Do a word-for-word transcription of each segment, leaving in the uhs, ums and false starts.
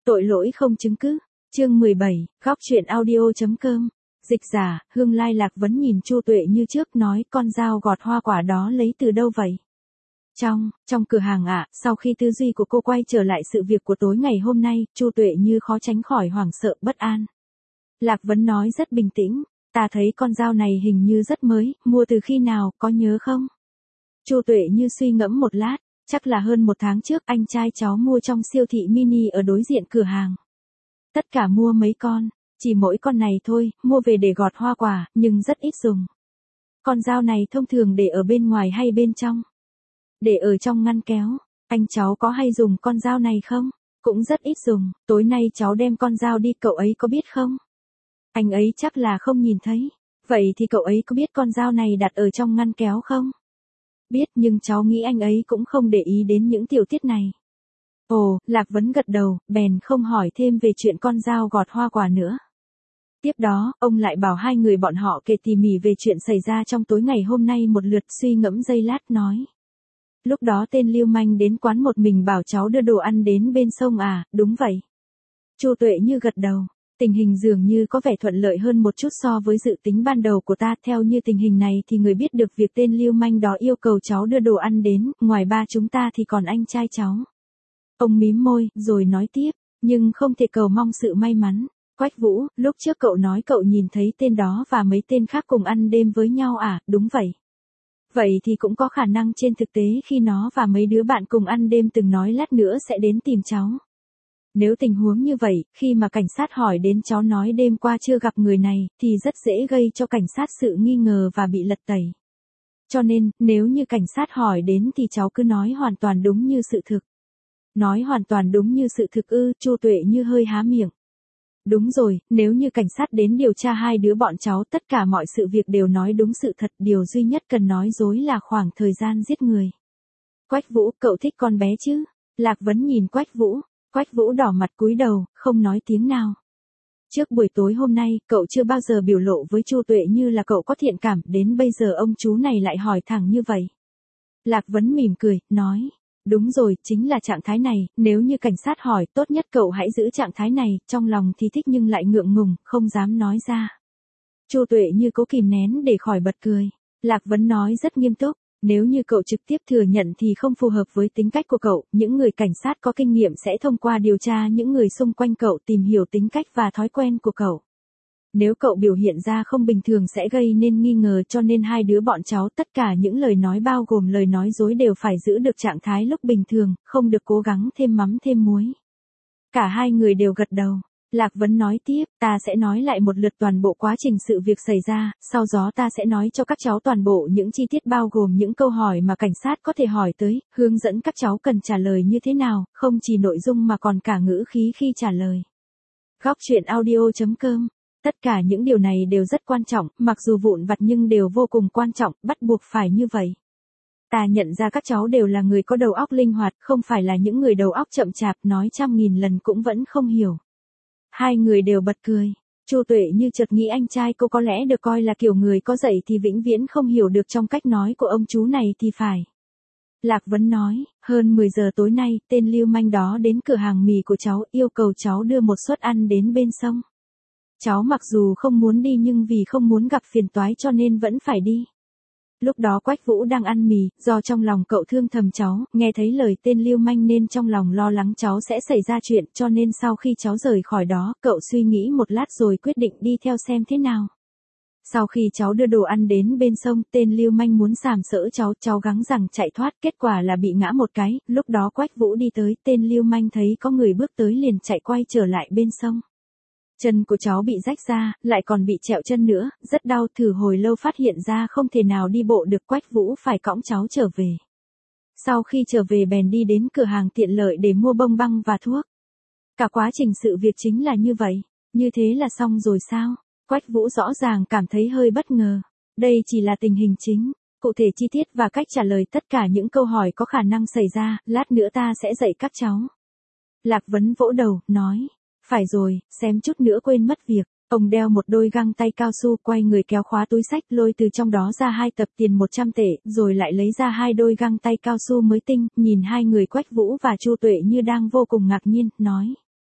Tội lỗi không chứng cứ. Chương mười bảy, góc truyện audio.com. Dịch giả, Hương Lai Lạc Vấn nhìn Chu Tuệ Như trước nói con dao gọt hoa quả đó lấy từ đâu vậy? Trong, trong cửa hàng ạ, à, sau khi tư duy của cô quay trở lại sự việc của tối ngày hôm nay, Chu Tuệ Như khó tránh khỏi hoảng sợ bất an. Lạc Vấn nói rất bình tĩnh, ta thấy con dao này hình như rất mới, mua từ khi nào, có nhớ không? Chu Tuệ Như suy ngẫm một lát, chắc là hơn một tháng trước anh trai cháu mua trong siêu thị mini ở đối diện cửa hàng. Tất cả mua mấy con, chỉ mỗi con này thôi, mua về để gọt hoa quả, nhưng rất ít dùng. Con dao này thông thường để ở bên ngoài hay bên trong? Để ở trong ngăn kéo. Anh cháu có hay dùng con dao này không? Cũng rất ít dùng, tối nay cháu đem con dao đi, cậu ấy có biết không? Anh ấy chắc là không nhìn thấy. Vậy thì cậu ấy có biết con dao này đặt ở trong ngăn kéo không? Biết, nhưng cháu nghĩ anh ấy cũng không để ý đến những tiểu tiết này. Ồ, Lạc Vấn gật đầu, bèn không hỏi thêm về chuyện con dao gọt hoa quả nữa. Tiếp đó, ông lại bảo hai người bọn họ kể tỉ mỉ về chuyện xảy ra trong tối ngày hôm nay một lượt, suy ngẫm giây lát nói. Lúc đó tên Lưu Manh đến quán một mình bảo cháu đưa đồ ăn đến bên sông à, đúng vậy. Chu Tuệ Như gật đầu, tình hình dường như có vẻ thuận lợi hơn một chút so với dự tính ban đầu của ta. Theo như tình hình này thì người biết được việc tên Lưu Manh đó yêu cầu cháu đưa đồ ăn đến, ngoài ba chúng ta thì còn anh trai cháu. Ông mím môi, rồi nói tiếp, nhưng không thể cầu mong sự may mắn. Quách Vũ, lúc trước cậu nói cậu nhìn thấy tên đó và mấy tên khác cùng ăn đêm với nhau à, đúng vậy. Vậy thì cũng có khả năng trên thực tế khi nó và mấy đứa bạn cùng ăn đêm từng nói lát nữa sẽ đến tìm cháu. Nếu tình huống như vậy, khi mà cảnh sát hỏi đến cháu nói đêm qua chưa gặp người này, thì rất dễ gây cho cảnh sát sự nghi ngờ và bị lật tẩy. Cho nên, nếu như cảnh sát hỏi đến thì cháu cứ nói hoàn toàn đúng như sự thực. Nói hoàn toàn đúng như sự thực ư? Chu Tuệ Như hơi há miệng. Đúng rồi, nếu như cảnh sát đến điều tra hai đứa bọn cháu, tất cả mọi sự việc đều nói đúng sự thật, điều duy nhất cần nói dối là khoảng thời gian giết người. Quách Vũ, cậu thích con bé chứ? Lạc Vấn nhìn Quách Vũ, Quách Vũ đỏ mặt cúi đầu, không nói tiếng nào. Trước buổi tối hôm nay, cậu chưa bao giờ biểu lộ với Chu Tuệ Như là cậu có thiện cảm, đến bây giờ ông chú này lại hỏi thẳng như vậy. Lạc Vấn mỉm cười, nói. Đúng rồi, chính là trạng thái này, nếu như cảnh sát hỏi, tốt nhất cậu hãy giữ trạng thái này, trong lòng thì thích nhưng lại ngượng ngùng, không dám nói ra. Chu Tuệ Như cố kìm nén để khỏi bật cười. Lạc Vấn nói rất nghiêm túc, nếu như cậu trực tiếp thừa nhận thì không phù hợp với tính cách của cậu, những người cảnh sát có kinh nghiệm sẽ thông qua điều tra những người xung quanh cậu tìm hiểu tính cách và thói quen của cậu. Nếu cậu biểu hiện ra không bình thường sẽ gây nên nghi ngờ, cho nên hai đứa bọn cháu tất cả những lời nói bao gồm lời nói dối đều phải giữ được trạng thái lúc bình thường, không được cố gắng thêm mắm thêm muối. Cả hai người đều gật đầu. Lạc Vấn nói tiếp, ta sẽ nói lại một lượt toàn bộ quá trình sự việc xảy ra, sau đó ta sẽ nói cho các cháu toàn bộ những chi tiết bao gồm những câu hỏi mà cảnh sát có thể hỏi tới, hướng dẫn các cháu cần trả lời như thế nào, không chỉ nội dung mà còn cả ngữ khí khi trả lời. Góc truyện audio.com. Tất cả những điều này đều rất quan trọng, mặc dù vụn vặt nhưng đều vô cùng quan trọng, bắt buộc phải như vậy. Ta nhận ra các cháu đều là người có đầu óc linh hoạt, không phải là những người đầu óc chậm chạp, nói trăm nghìn lần cũng vẫn không hiểu. Hai người đều bật cười. Chu Tuệ Như chợt nghĩ anh trai cô có lẽ được coi là kiểu người có dạy thì vĩnh viễn không hiểu được trong cách nói của ông chú này thì phải. Lạc Vấn nói, hơn mười giờ tối nay, tên Lưu Manh đó đến cửa hàng mì của cháu, yêu cầu cháu đưa một suất ăn đến bên sông. Cháu mặc dù không muốn đi nhưng vì không muốn gặp phiền toái cho nên vẫn phải đi. Lúc đó Quách Vũ đang ăn mì, do trong lòng cậu thương thầm cháu, nghe thấy lời tên Lưu Manh nên trong lòng lo lắng cháu sẽ xảy ra chuyện, cho nên sau khi cháu rời khỏi đó, cậu suy nghĩ một lát rồi quyết định đi theo xem thế nào. Sau khi cháu đưa đồ ăn đến bên sông, tên Lưu Manh muốn sàm sỡ cháu, cháu gắng rằng chạy thoát, kết quả là bị ngã một cái, lúc đó Quách Vũ đi tới, tên Lưu Manh thấy có người bước tới liền chạy quay trở lại bên sông. Chân của cháu bị rách ra, lại còn bị trẹo chân nữa, rất đau, thử hồi lâu phát hiện ra không thể nào đi bộ được, Quách Vũ phải cõng cháu trở về. Sau khi trở về bèn đi đến cửa hàng tiện lợi để mua bông băng và thuốc. Cả quá trình sự việc chính là như vậy, như thế là xong rồi sao? Quách Vũ rõ ràng cảm thấy hơi bất ngờ. Đây chỉ là tình hình chính, cụ thể chi tiết và cách trả lời tất cả những câu hỏi có khả năng xảy ra, lát nữa ta sẽ dạy các cháu. Lạc Vấn vỗ đầu, nói. Phải rồi, xem chút nữa quên mất việc. Ông đeo một đôi găng tay cao su, quay người kéo khóa túi xách, lôi từ trong đó ra hai tập tiền một trăm tệ, rồi lại lấy ra hai đôi găng tay cao su mới tinh, nhìn hai người Quách Vũ và Chu Tuệ Như đang vô cùng ngạc nhiên, nói.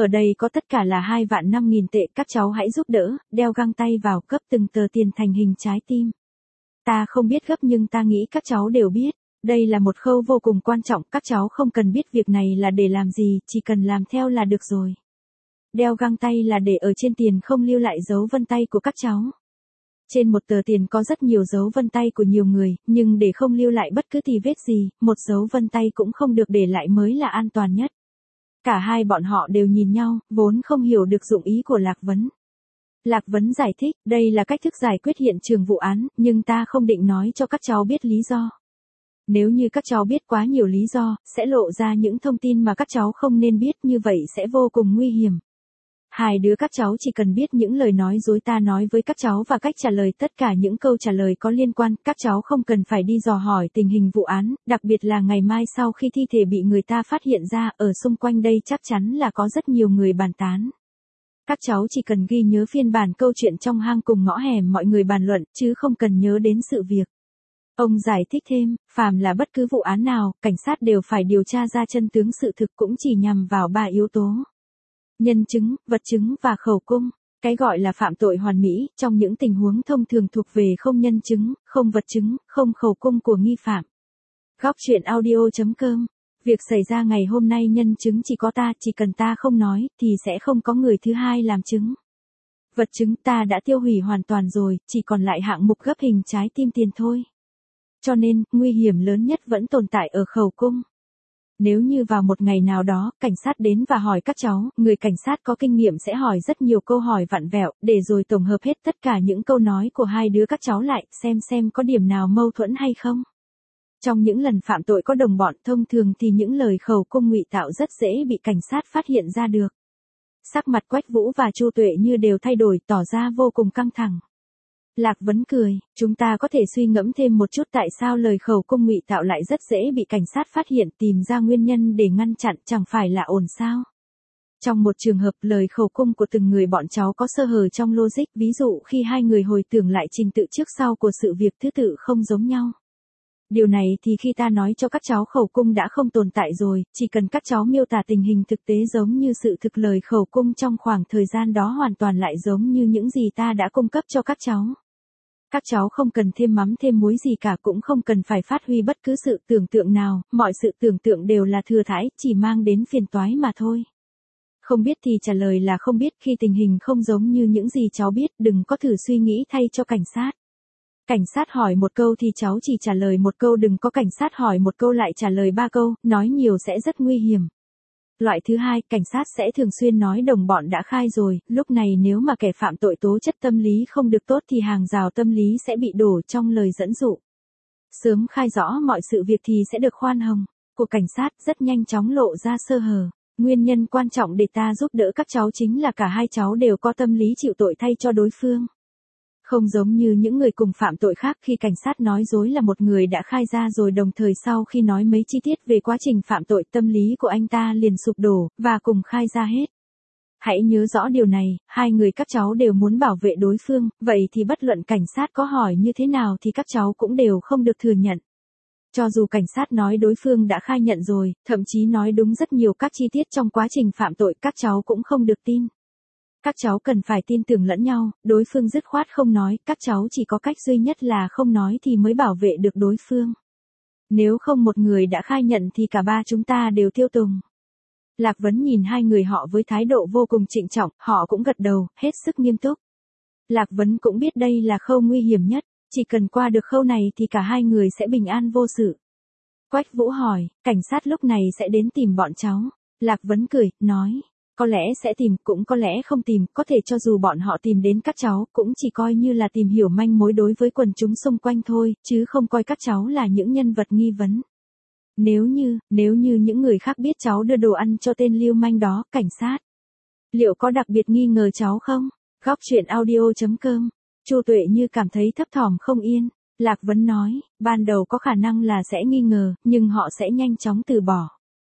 ở đây có tất cả là hai vạn năm nghìn tệ, các cháu hãy giúp đỡ, đeo găng tay vào, gấp từng tờ tiền thành hình trái tim. Ta không biết gấp nhưng ta nghĩ các cháu đều biết. Đây là một khâu vô cùng quan trọng, các cháu không cần biết việc này là để làm gì, chỉ cần làm theo là được rồi. Đeo găng tay là để ở trên tiền không lưu lại dấu vân tay của các cháu. Trên một tờ tiền có rất nhiều dấu vân tay của nhiều người, nhưng để không lưu lại bất cứ tì vết gì, một dấu vân tay cũng không được để lại mới là an toàn nhất. Cả hai bọn họ đều nhìn nhau, vốn không hiểu được dụng ý của Lạc Vấn. Lạc Vấn giải thích, đây là cách thức giải quyết hiện trường vụ án, nhưng ta không định nói cho các cháu biết lý do. Nếu như các cháu biết quá nhiều lý do, sẽ lộ ra những thông tin mà các cháu không nên biết, như vậy sẽ vô cùng nguy hiểm. Hai đứa các cháu chỉ cần biết những lời nói dối ta nói với các cháu và cách trả lời tất cả những câu trả lời có liên quan, các cháu không cần phải đi dò hỏi tình hình vụ án, đặc biệt là ngày mai sau khi thi thể bị người ta phát hiện ra, ở xung quanh đây chắc chắn là có rất nhiều người bàn tán. Các cháu chỉ cần ghi nhớ phiên bản câu chuyện trong hang cùng ngõ hẻm mọi người bàn luận, chứ không cần nhớ đến sự việc. Ông giải thích thêm, phàm là bất cứ vụ án nào, cảnh sát đều phải điều tra ra chân tướng sự thực, cũng chỉ nhằm vào ba yếu tố. Nhân chứng, vật chứng và khẩu cung. Cái gọi là phạm tội hoàn mỹ, trong những tình huống thông thường thuộc về không nhân chứng, không vật chứng, không khẩu cung của nghi phạm. Góc truyện audio chấm com. Việc xảy ra ngày hôm nay nhân chứng chỉ có ta, chỉ cần ta không nói, thì sẽ không có người thứ hai làm chứng. Vật chứng ta đã tiêu hủy hoàn toàn rồi, chỉ còn lại hạng mục gấp hình trái tim tiền thôi. Cho nên, nguy hiểm lớn nhất vẫn tồn tại ở khẩu cung. Nếu như vào một ngày nào đó, cảnh sát đến và hỏi các cháu, người cảnh sát có kinh nghiệm sẽ hỏi rất nhiều câu hỏi vặn vẹo, để rồi tổng hợp hết tất cả những câu nói của hai đứa các cháu lại, xem xem có điểm nào mâu thuẫn hay không. Trong những lần phạm tội có đồng bọn, thông thường thì những lời khẩu cung ngụy tạo rất dễ bị cảnh sát phát hiện ra được. Sắc mặt Quách Vũ và Chu Tuệ Như đều thay đổi, tỏ ra vô cùng căng thẳng. Lạc Vấn cười, chúng ta có thể suy ngẫm thêm một chút tại sao lời khẩu cung ngụy tạo lại rất dễ bị cảnh sát phát hiện, tìm ra nguyên nhân để ngăn chặn, chẳng phải là ổn sao? Trong một trường hợp, lời khẩu cung của từng người bọn cháu có sơ hở trong logic, ví dụ khi hai người hồi tưởng lại trình tự trước sau của sự việc, thứ tự không giống nhau. Điều này thì khi ta nói cho các cháu khẩu cung đã không tồn tại rồi, chỉ cần các cháu miêu tả tình hình thực tế giống như sự thực, lời khẩu cung trong khoảng thời gian đó hoàn toàn lại giống như những gì ta đã cung cấp cho các cháu. Các cháu không cần thêm mắm thêm muối gì cả, cũng không cần phải phát huy bất cứ sự tưởng tượng nào, mọi sự tưởng tượng đều là thừa thãi, chỉ mang đến phiền toái mà thôi. Không biết thì trả lời là không biết, khi tình hình không giống như những gì cháu biết, đừng có thử suy nghĩ thay cho cảnh sát. Cảnh sát hỏi một câu thì cháu chỉ trả lời một câu, đừng có cảnh sát hỏi một câu lại trả lời ba câu, nói nhiều sẽ rất nguy hiểm. Loại thứ hai, cảnh sát sẽ thường xuyên nói đồng bọn đã khai rồi, lúc này nếu mà kẻ phạm tội tố chất tâm lý không được tốt thì hàng rào tâm lý sẽ bị đổ trong lời dẫn dụ. Sớm khai rõ mọi sự việc thì sẽ được khoan hồng. Của cảnh sát rất nhanh chóng lộ ra sơ hở. Nguyên nhân quan trọng để ta giúp đỡ các cháu chính là cả hai cháu đều có tâm lý chịu tội thay cho đối phương. Không giống như những người cùng phạm tội khác, khi cảnh sát nói dối là một người đã khai ra rồi, đồng thời sau khi nói mấy chi tiết về quá trình phạm tội, tâm lý của anh ta liền sụp đổ, và cùng khai ra hết. Hãy nhớ rõ điều này, hai người các cháu đều muốn bảo vệ đối phương, vậy thì bất luận cảnh sát có hỏi như thế nào thì các cháu cũng đều không được thừa nhận. Cho dù cảnh sát nói đối phương đã khai nhận rồi, thậm chí nói đúng rất nhiều các chi tiết trong quá trình phạm tội, các cháu cũng không được tin. Các cháu cần phải tin tưởng lẫn nhau, đối phương dứt khoát không nói, các cháu chỉ có cách duy nhất là không nói thì mới bảo vệ được đối phương. Nếu không một người đã khai nhận thì cả ba chúng ta đều tiêu tùng. Lạc Vấn nhìn hai người họ với thái độ vô cùng trịnh trọng, họ cũng gật đầu, hết sức nghiêm túc. Lạc Vấn cũng biết đây là khâu nguy hiểm nhất, chỉ cần qua được khâu này thì cả hai người sẽ bình an vô sự. Quách Vũ hỏi, cảnh sát lúc này sẽ đến tìm bọn cháu. Lạc Vấn cười, nói. Có lẽ sẽ tìm, cũng có lẽ không tìm, có thể cho dù bọn họ tìm đến các cháu, cũng chỉ coi như là tìm hiểu manh mối đối với quần chúng xung quanh thôi, chứ không coi các cháu là những nhân vật nghi vấn. Nếu như, nếu như những người khác biết cháu đưa đồ ăn cho tên lưu manh đó, cảnh sát, liệu có đặc biệt nghi ngờ cháu không? Góc truyện audio chấm com. Chu Tuệ Như cảm thấy thấp thỏm không yên. Lạc Vấn nói, ban đầu có khả năng là sẽ nghi ngờ, nhưng họ sẽ nhanh chóng từ bỏ.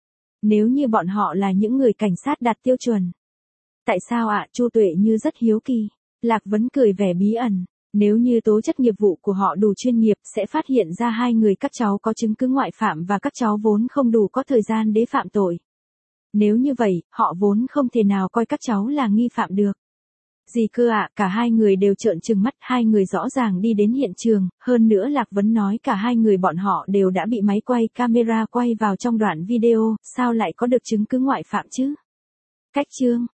Nếu như bọn họ là những người cảnh sát đạt tiêu chuẩn. Tại sao ạ? Chu Tuệ Như rất hiếu kỳ. Lạc Vấn cười vẻ bí ẩn. Nếu như tố chất nghiệp vụ của họ đủ chuyên nghiệp, sẽ phát hiện ra hai người các cháu có chứng cứ ngoại phạm và các cháu vốn không đủ có thời gian để phạm tội. Nếu như vậy, họ vốn không thể nào coi các cháu là nghi phạm được. Gì cơ ạ, cả hai người đều trợn trừng mắt, hai người rõ ràng đi đến hiện trường, hơn nữa Lạc Vấn nói cả hai người bọn họ đều đã bị máy quay camera quay vào trong đoạn video, sao lại có được chứng cứ ngoại phạm chứ? Cách chương